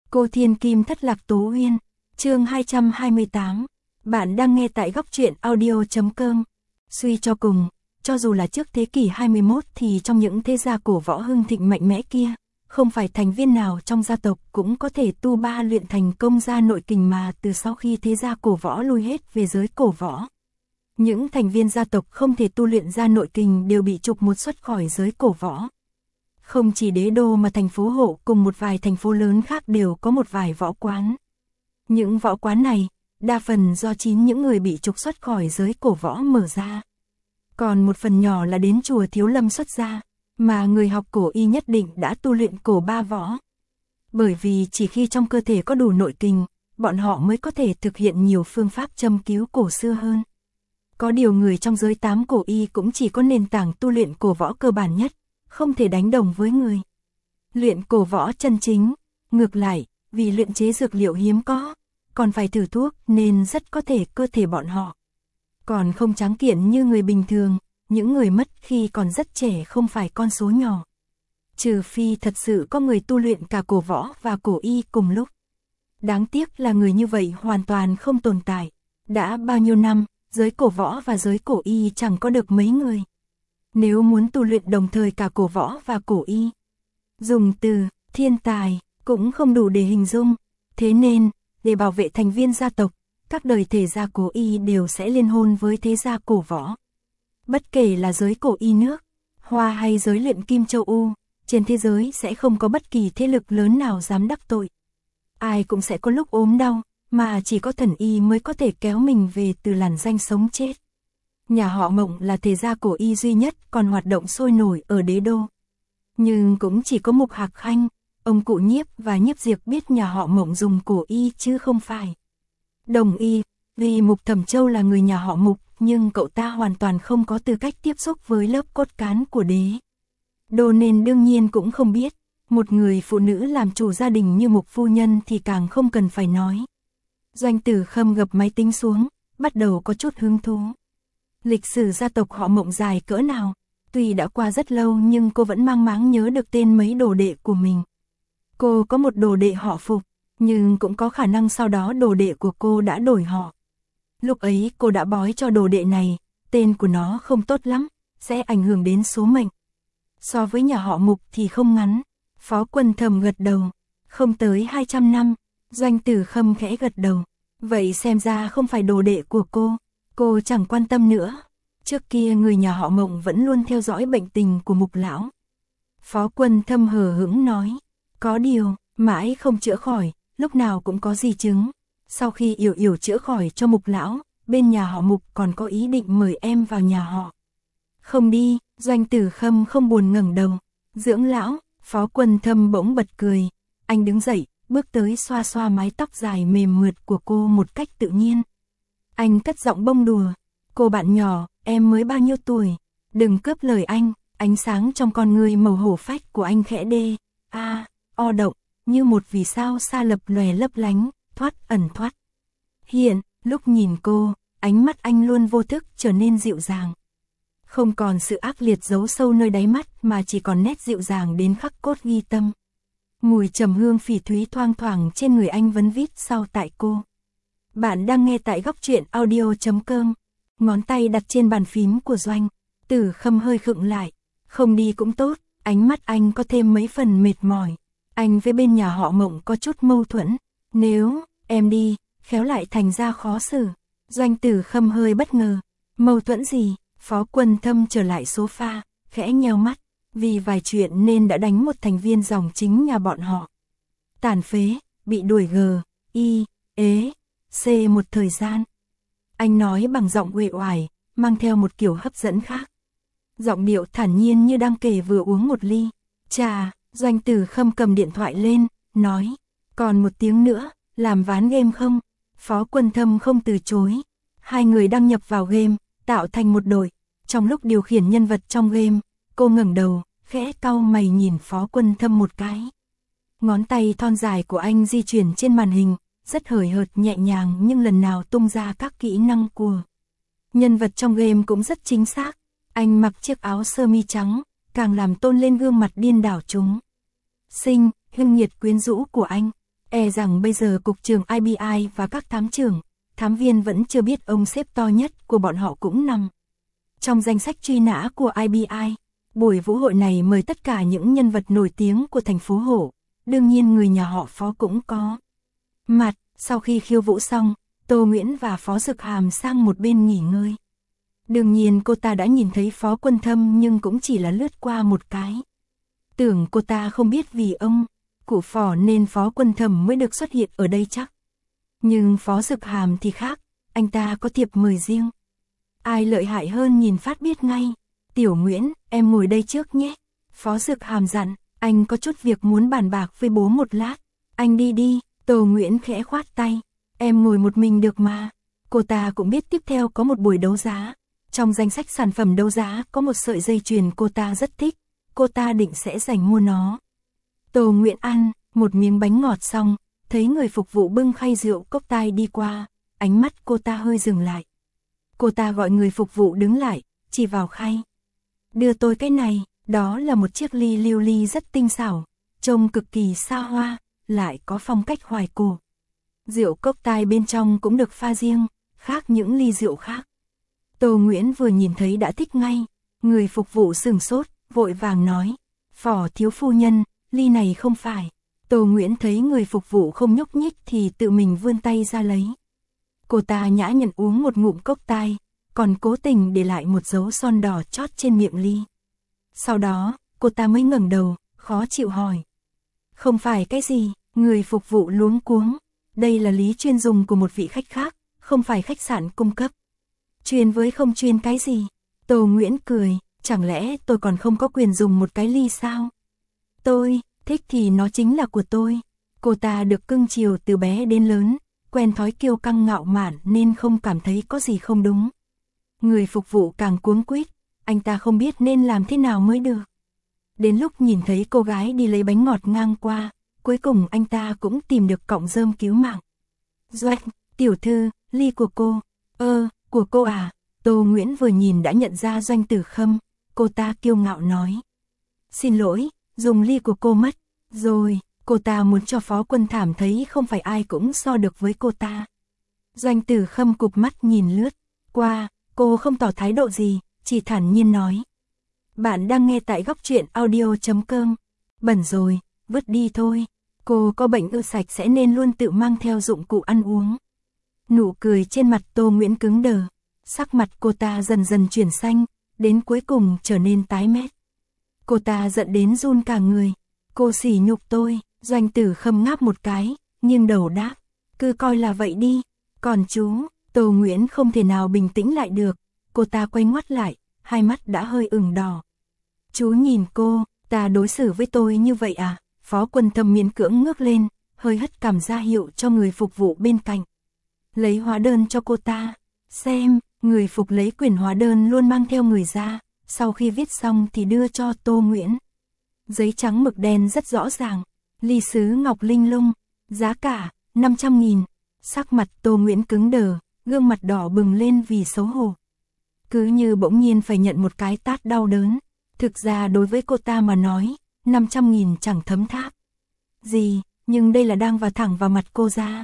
Cô Thiên Kim thất lạc Tố Uyên, chương 228. Bạn đang nghe tại góc truyện audio.com. Suy cho cùng, cho dù là trước thế kỷ 21 thì trong những thế gia cổ võ hưng thịnh mạnh mẽ kia, không phải thành viên nào trong gia tộc cũng có thể tu ba luyện thành công ra nội kình mà từ sau khi thế gia cổ võ lui hết về giới cổ võ. Những thành viên gia tộc không thể tu luyện ra nội kình đều bị trục một xuất khỏi giới cổ võ. Không chỉ đế đô mà thành phố Hộ cùng một vài thành phố lớn khác đều có một vài võ quán. Những võ quán này, đa phần do chính những người bị trục xuất khỏi giới cổ võ mở ra. Còn một phần nhỏ là đến chùa Thiếu Lâm xuất gia, mà người học cổ y nhất định đã tu luyện cổ ba võ. Bởi vì chỉ khi trong cơ thể có đủ nội kình, bọn họ mới có thể thực hiện nhiều phương pháp châm cứu cổ xưa hơn. Có điều người trong giới 8 cổ y cũng chỉ có nền tảng tu luyện cổ võ cơ bản nhất, không thể đánh đồng với người luyện cổ võ chân chính. Ngược lại, vì luyện chế dược liệu hiếm có, còn phải thử thuốc nên rất có thể cơ thể bọn họ còn không tráng kiện như người bình thường. Những người mất khi còn rất trẻ không phải con số nhỏ. Trừ phi thật sự có người tu luyện cả cổ võ và cổ y cùng lúc. Đáng tiếc là người như vậy hoàn toàn không tồn tại. Đã bao nhiêu năm, giới cổ võ và giới cổ y chẳng có được mấy người. Nếu muốn tu luyện đồng thời cả cổ võ và cổ y, dùng từ thiên tài cũng không đủ để hình dung. Thế nên, để bảo vệ thành viên gia tộc, các đời thể gia cổ y đều sẽ liên hôn với thế gia cổ võ. Bất kể là giới cổ y nước Hoa hay giới luyện kim châu U, trên thế giới sẽ không có bất kỳ thế lực lớn nào dám đắc tội. Ai cũng sẽ có lúc ốm đau, mà chỉ có thần y mới có thể kéo mình về từ làn danh sống chết. Nhà họ Mộng là thể gia cổ y duy nhất còn hoạt động sôi nổi ở đế đô. Nhưng cũng chỉ có Mục Hạc Khanh, ông cụ Nhiếp và Nhiếp Diệp biết nhà họ Mộng dùng cổ y chứ không phải đồng y. Vì Mục Thẩm Châu là người nhà họ Mục, nhưng cậu ta hoàn toàn không có tư cách tiếp xúc với lớp cốt cán của đế đô nên đương nhiên cũng không biết. Một người phụ nữ làm chủ gia đình như Mục phu nhân thì càng không cần phải nói. Doanh Tử Khâm gập máy tính xuống, bắt đầu có chút hứng thú. Lịch sử gia tộc họ Mộng dài cỡ nào, tuy đã qua rất lâu nhưng cô vẫn mang máng nhớ được tên mấy đồ đệ của mình. Cô có một đồ đệ họ Phục, nhưng cũng có khả năng sau đó đồ đệ của cô đã đổi họ. Lúc ấy cô đã bói cho đồ đệ này, tên của nó không tốt lắm, sẽ ảnh hưởng đến số mệnh. So với nhà họ Mục thì không ngắn. Phó Quân thầm gật đầu. Không tới 200 năm, Doanh Tử Khâm khẽ gật đầu. Vậy xem ra không phải đồ đệ của cô chẳng quan tâm nữa. Trước kia người nhà họ Mộng vẫn luôn theo dõi bệnh tình của Mục lão. Phó Quân thâm hờ hững nói. Có điều, mãi không chữa khỏi, lúc nào cũng có di chứng. Sau khi Yểu Yểu chữa khỏi cho Mục lão, bên nhà họ Mục còn có ý định mời em vào nhà họ. Không đi, Doanh Tử Khâm không buồn ngẩng đầu. Dưỡng lão, Phó Quân thâm bỗng bật cười. Anh đứng dậy, bước tới xoa xoa mái tóc dài mềm mượt của cô một cách tự nhiên. Anh cất giọng bông đùa. Cô bạn nhỏ, em mới bao nhiêu tuổi? Đừng cướp lời anh. Ánh sáng trong con ngươi màu hổ phách của anh khẽ đê o động, như một vì sao xa lập lòe lấp lánh, thoát ẩn thoát hiện. Lúc nhìn cô, ánh mắt anh luôn vô thức trở nên dịu dàng. Không còn sự ác liệt giấu sâu nơi đáy mắt mà chỉ còn nét dịu dàng đến khắc cốt ghi tâm. Mùi trầm hương phỉ thúy thoang thoảng trên người anh vấn vít sau tại cô. Bạn đang nghe tại góc truyện audio.com. Ngón tay đặt trên bàn phím của Doanh Tử Khâm hơi khựng lại. Không đi cũng tốt, ánh mắt anh có thêm mấy phần mệt mỏi. Anh với bên nhà họ Mộng có chút mâu thuẫn. Nếu em đi, khéo lại thành ra khó xử. Doanh Tử Khâm hơi bất ngờ. Mâu thuẫn gì? Phó Quân thâm trở lại sofa, khẽ nheo mắt. Vì vài chuyện nên đã đánh một thành viên dòng chính nhà bọn họ tàn phế, bị đuổi C một thời gian. Anh nói bằng giọng uể oải, mang theo một kiểu hấp dẫn khác. Giọng điệu thản nhiên như đang kể vừa uống một ly trà. Doanh Tử Khâm cầm điện thoại lên, nói. Còn một tiếng nữa, làm ván game không? Phó Quân thâm không từ chối. Hai người đăng nhập vào game, tạo thành một đội. Trong lúc điều khiển nhân vật trong game, cô ngẩng đầu, khẽ cau mày nhìn Phó Quân thâm một cái. Ngón tay thon dài của anh di chuyển trên màn hình, rất hời hợt nhẹ nhàng nhưng lần nào tung ra các kỹ năng của nhân vật trong game cũng rất chính xác. Anh mặc chiếc áo sơ mi trắng, càng làm tôn lên gương mặt điên đảo chúng sinh, hưng nhiệt quyến rũ của anh. E rằng bây giờ cục trưởng IBI và các thám trưởng, thám viên vẫn chưa biết ông sếp to nhất của bọn họ cũng nằm trong danh sách truy nã của IBI. Buổi vũ hội này mời tất cả những nhân vật nổi tiếng của thành phố Hổ, đương nhiên người nhà họ Phó cũng có mặt. Sau khi khiêu vũ xong, Tô Nguyễn và Phó Dực Hàm sang một bên nghỉ ngơi. Đương nhiên cô ta đã nhìn thấy Phó Quân Thâm nhưng cũng chỉ là lướt qua một cái. Tưởng cô ta không biết vì ông cụ Phò nên Phó Quân Thâm mới được xuất hiện ở đây chắc. Nhưng Phó Dực Hàm thì khác, anh ta có thiệp mời riêng. Ai lợi hại hơn nhìn phát biết ngay. Tiểu Nguyễn, em ngồi đây trước nhé. Phó Dực Hàm dặn, anh có chút việc muốn bàn bạc với bố một lát. Anh đi đi. Tô Nguyễn khẽ khoát tay. Em ngồi một mình được mà. Cô ta cũng biết tiếp theo có một buổi đấu giá. Trong danh sách sản phẩm đấu giá có một sợi dây chuyền cô ta rất thích. Cô ta định sẽ giành mua nó. Tô Nguyễn ăn một miếng bánh ngọt xong, thấy người phục vụ bưng khay rượu cốc tai đi qua, ánh mắt cô ta hơi dừng lại. Cô ta gọi người phục vụ đứng lại, chỉ vào khay. Đưa tôi cái này, đó là một chiếc ly lưu ly rất tinh xảo, trông cực kỳ xa hoa, lại có phong cách hoài cổ. Rượu cốc tai bên trong cũng được pha riêng, khác những ly rượu khác. Tô Nguyễn vừa nhìn thấy đã thích ngay, người phục vụ sửng sốt, vội vàng nói, Phò thiếu phu nhân, ly này không phải. Tô Nguyễn thấy người phục vụ không nhúc nhích thì tự mình vươn tay ra lấy. Cô ta nhã nhặn uống một ngụm cốc tai, còn cố tình để lại một dấu son đỏ chót trên miệng ly. Sau đó, cô ta mới ngẩng đầu, khó chịu hỏi. Không phải cái gì, người phục vụ luống cuống. Đây là lý chuyên dùng của một vị khách khác, không phải khách sạn cung cấp. Chuyên với không chuyên cái gì? Tô Nguyễn cười, chẳng lẽ tôi còn không có quyền dùng một cái ly sao? Tôi thích thì nó chính là của tôi. Cô ta được cưng chiều từ bé đến lớn, quen thói kiêu căng ngạo mạn nên không cảm thấy có gì không đúng. Người phục vụ càng cuống quýt, anh ta không biết nên làm thế nào mới được. Đến lúc nhìn thấy cô gái đi lấy bánh ngọt ngang qua, cuối cùng anh ta cũng tìm được cọng rơm cứu mạng. Doanh, tiểu thư, ly của cô. Của cô à? Tô Nguyễn vừa nhìn đã nhận ra Doanh Tử Khâm, cô ta kiêu ngạo nói. Xin lỗi, dùng ly của cô mất. Rồi, cô ta muốn cho Phó Quân Thảm thấy không phải ai cũng so được với cô ta. Doanh Tử Khâm cụp mắt nhìn lướt qua, cô không tỏ thái độ gì, chỉ thản nhiên nói. Bạn đang nghe tại góc truyện audio.com. Bẩn rồi, vứt đi thôi. Cô có bệnh sạch sẽ nên luôn tự mang theo dụng cụ ăn uống. Nụ cười trên mặt Tô Nguyễn cứng đờ, sắc mặt cô ta dần dần chuyển xanh, đến cuối cùng trở nên tái mét. Cô ta giận đến run cả người. Cô sỉ nhục tôi. Doanh Tử Khâm ngáp một cái, nghiêng đầu đáp. Cứ coi là vậy đi. Còn chú, Tô Nguyễn không thể nào bình tĩnh lại được. Cô ta quay ngoắt lại, hai mắt đã hơi ửng đỏ. Chú nhìn cô, ta đối xử với tôi như vậy à? Phó Quân Thâm miễn cưỡng ngước lên, hơi hất cằm ra hiệu cho người phục vụ bên cạnh. Lấy hóa đơn cho cô ta. Xem, người phục lấy quyển hóa đơn luôn mang theo người ra, sau khi viết xong thì đưa cho Tô Nguyễn. Giấy trắng mực đen rất rõ ràng, ly sứ ngọc linh lung, giá cả 500.000. Sắc mặt Tô Nguyễn cứng đờ, gương mặt đỏ bừng lên vì xấu hổ. Cứ như bỗng nhiên phải nhận một cái tát đau đớn. Thực ra đối với cô ta mà nói, 500.000 chẳng thấm tháp gì, nhưng đây là đang vào thẳng vào mặt cô ra.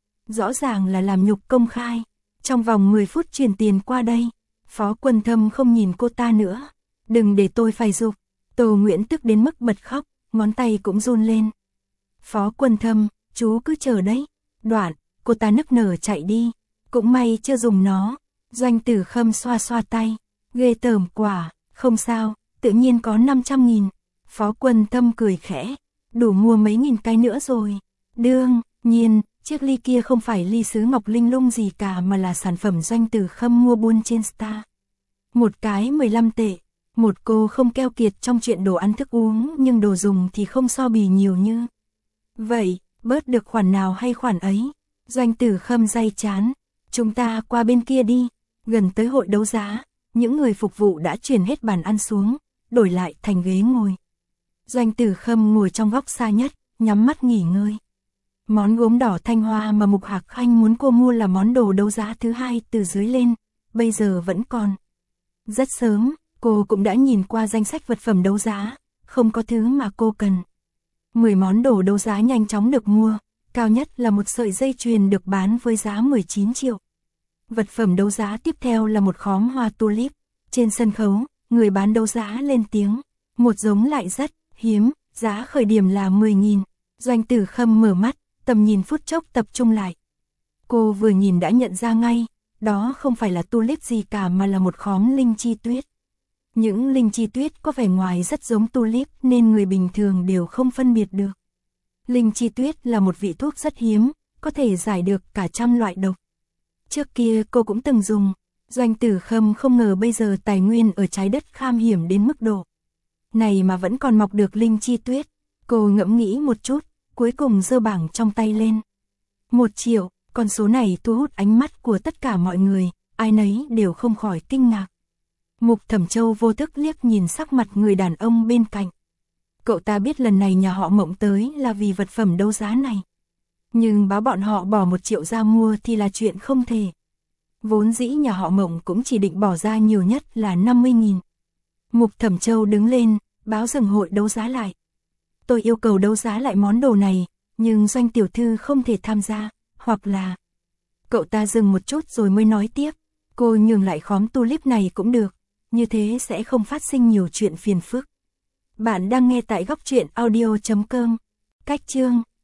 Rõ ràng là làm nhục công khai. Trong vòng 10 phút chuyển tiền qua đây. Phó Quân Thâm không nhìn cô ta nữa. Đừng để tôi phải giục. Tô Nguyễn tức đến mức bật khóc, ngón tay cũng run lên. Phó Quân Thâm, chú cứ chờ đấy. Đoạn, cô ta nức nở chạy đi. Cũng may chưa dùng nó. Doanh Tử Khâm xoa xoa tay. Ghê tởm quả, không sao, tự nhiên có 500.000. Phó Quân Thâm cười khẽ. Đủ mua mấy nghìn cái nữa rồi. Đương nhiên, chiếc ly kia không phải ly sứ ngọc linh lung gì cả mà là sản phẩm Doanh Tử Khâm mua buôn trên Star. Một cái 15 tệ. Một cô không keo kiệt trong chuyện đồ ăn thức uống nhưng đồ dùng thì không so bì nhiều như. Vậy, bớt được khoản nào hay khoản ấy? Doanh Tử Khâm day chán. Chúng ta qua bên kia đi. Gần tới hội đấu giá, những người phục vụ đã chuyển hết bàn ăn xuống, đổi lại thành ghế ngồi. Doanh Tử Khâm ngồi trong góc xa nhất, nhắm mắt nghỉ ngơi. Món gốm đỏ Thanh Hoa mà Mục Hạc Khanh muốn cô mua là món đồ đấu giá thứ hai từ dưới lên, bây giờ vẫn còn. Rất sớm, cô cũng đã nhìn qua danh sách vật phẩm đấu giá, không có thứ mà cô cần. 10 món đồ đấu giá nhanh chóng được mua, Cao nhất là một sợi dây chuyền được bán với giá 19 triệu. Vật phẩm đấu giá tiếp theo là một khóm hoa tulip. Trên sân khấu, người bán đấu giá lên tiếng. Một giống lại rất hiếm, giá khởi điểm là 10.000. Doanh Tử Khâm mở mắt, tầm nhìn phút chốc tập trung lại. Cô vừa nhìn đã nhận ra ngay, đó không phải là tulip gì cả mà là một khóm linh chi tuyết. Những linh chi tuyết có vẻ ngoài rất giống tulip nên người bình thường đều không phân biệt được. Linh chi tuyết là một vị thuốc rất hiếm, có thể giải được cả trăm loại độc. Trước kia cô cũng từng dùng. Doanh Tử Khâm không ngờ bây giờ tài nguyên ở trái đất khan hiếm đến mức độ này mà vẫn còn mọc được linh chi tuyết. Cô ngẫm nghĩ một chút, cuối cùng giơ bảng trong tay lên. 1 triệu, con số này thu hút ánh mắt của tất cả mọi người, ai nấy đều không khỏi kinh ngạc. Mục Thẩm Châu vô thức liếc nhìn sắc mặt người đàn ông bên cạnh. Cậu ta biết lần này nhà họ Mộng tới là vì vật phẩm đấu giá này. Nhưng báo bọn họ bỏ 1 triệu ra mua thì là chuyện không thể. Vốn dĩ nhà họ Mộng cũng chỉ định bỏ ra nhiều nhất là 50.000. Mục Thẩm Châu đứng lên, báo dừng hội đấu giá lại. Tôi yêu cầu đấu giá lại món đồ này, nhưng Doanh tiểu thư không thể tham gia, hoặc là... Cậu ta dừng một chút rồi mới nói tiếp. Cô nhường lại khóm tulip này cũng được, như thế sẽ không phát sinh nhiều chuyện phiền phức. Bạn đang nghe tại góc truyện audio.com. Cách chương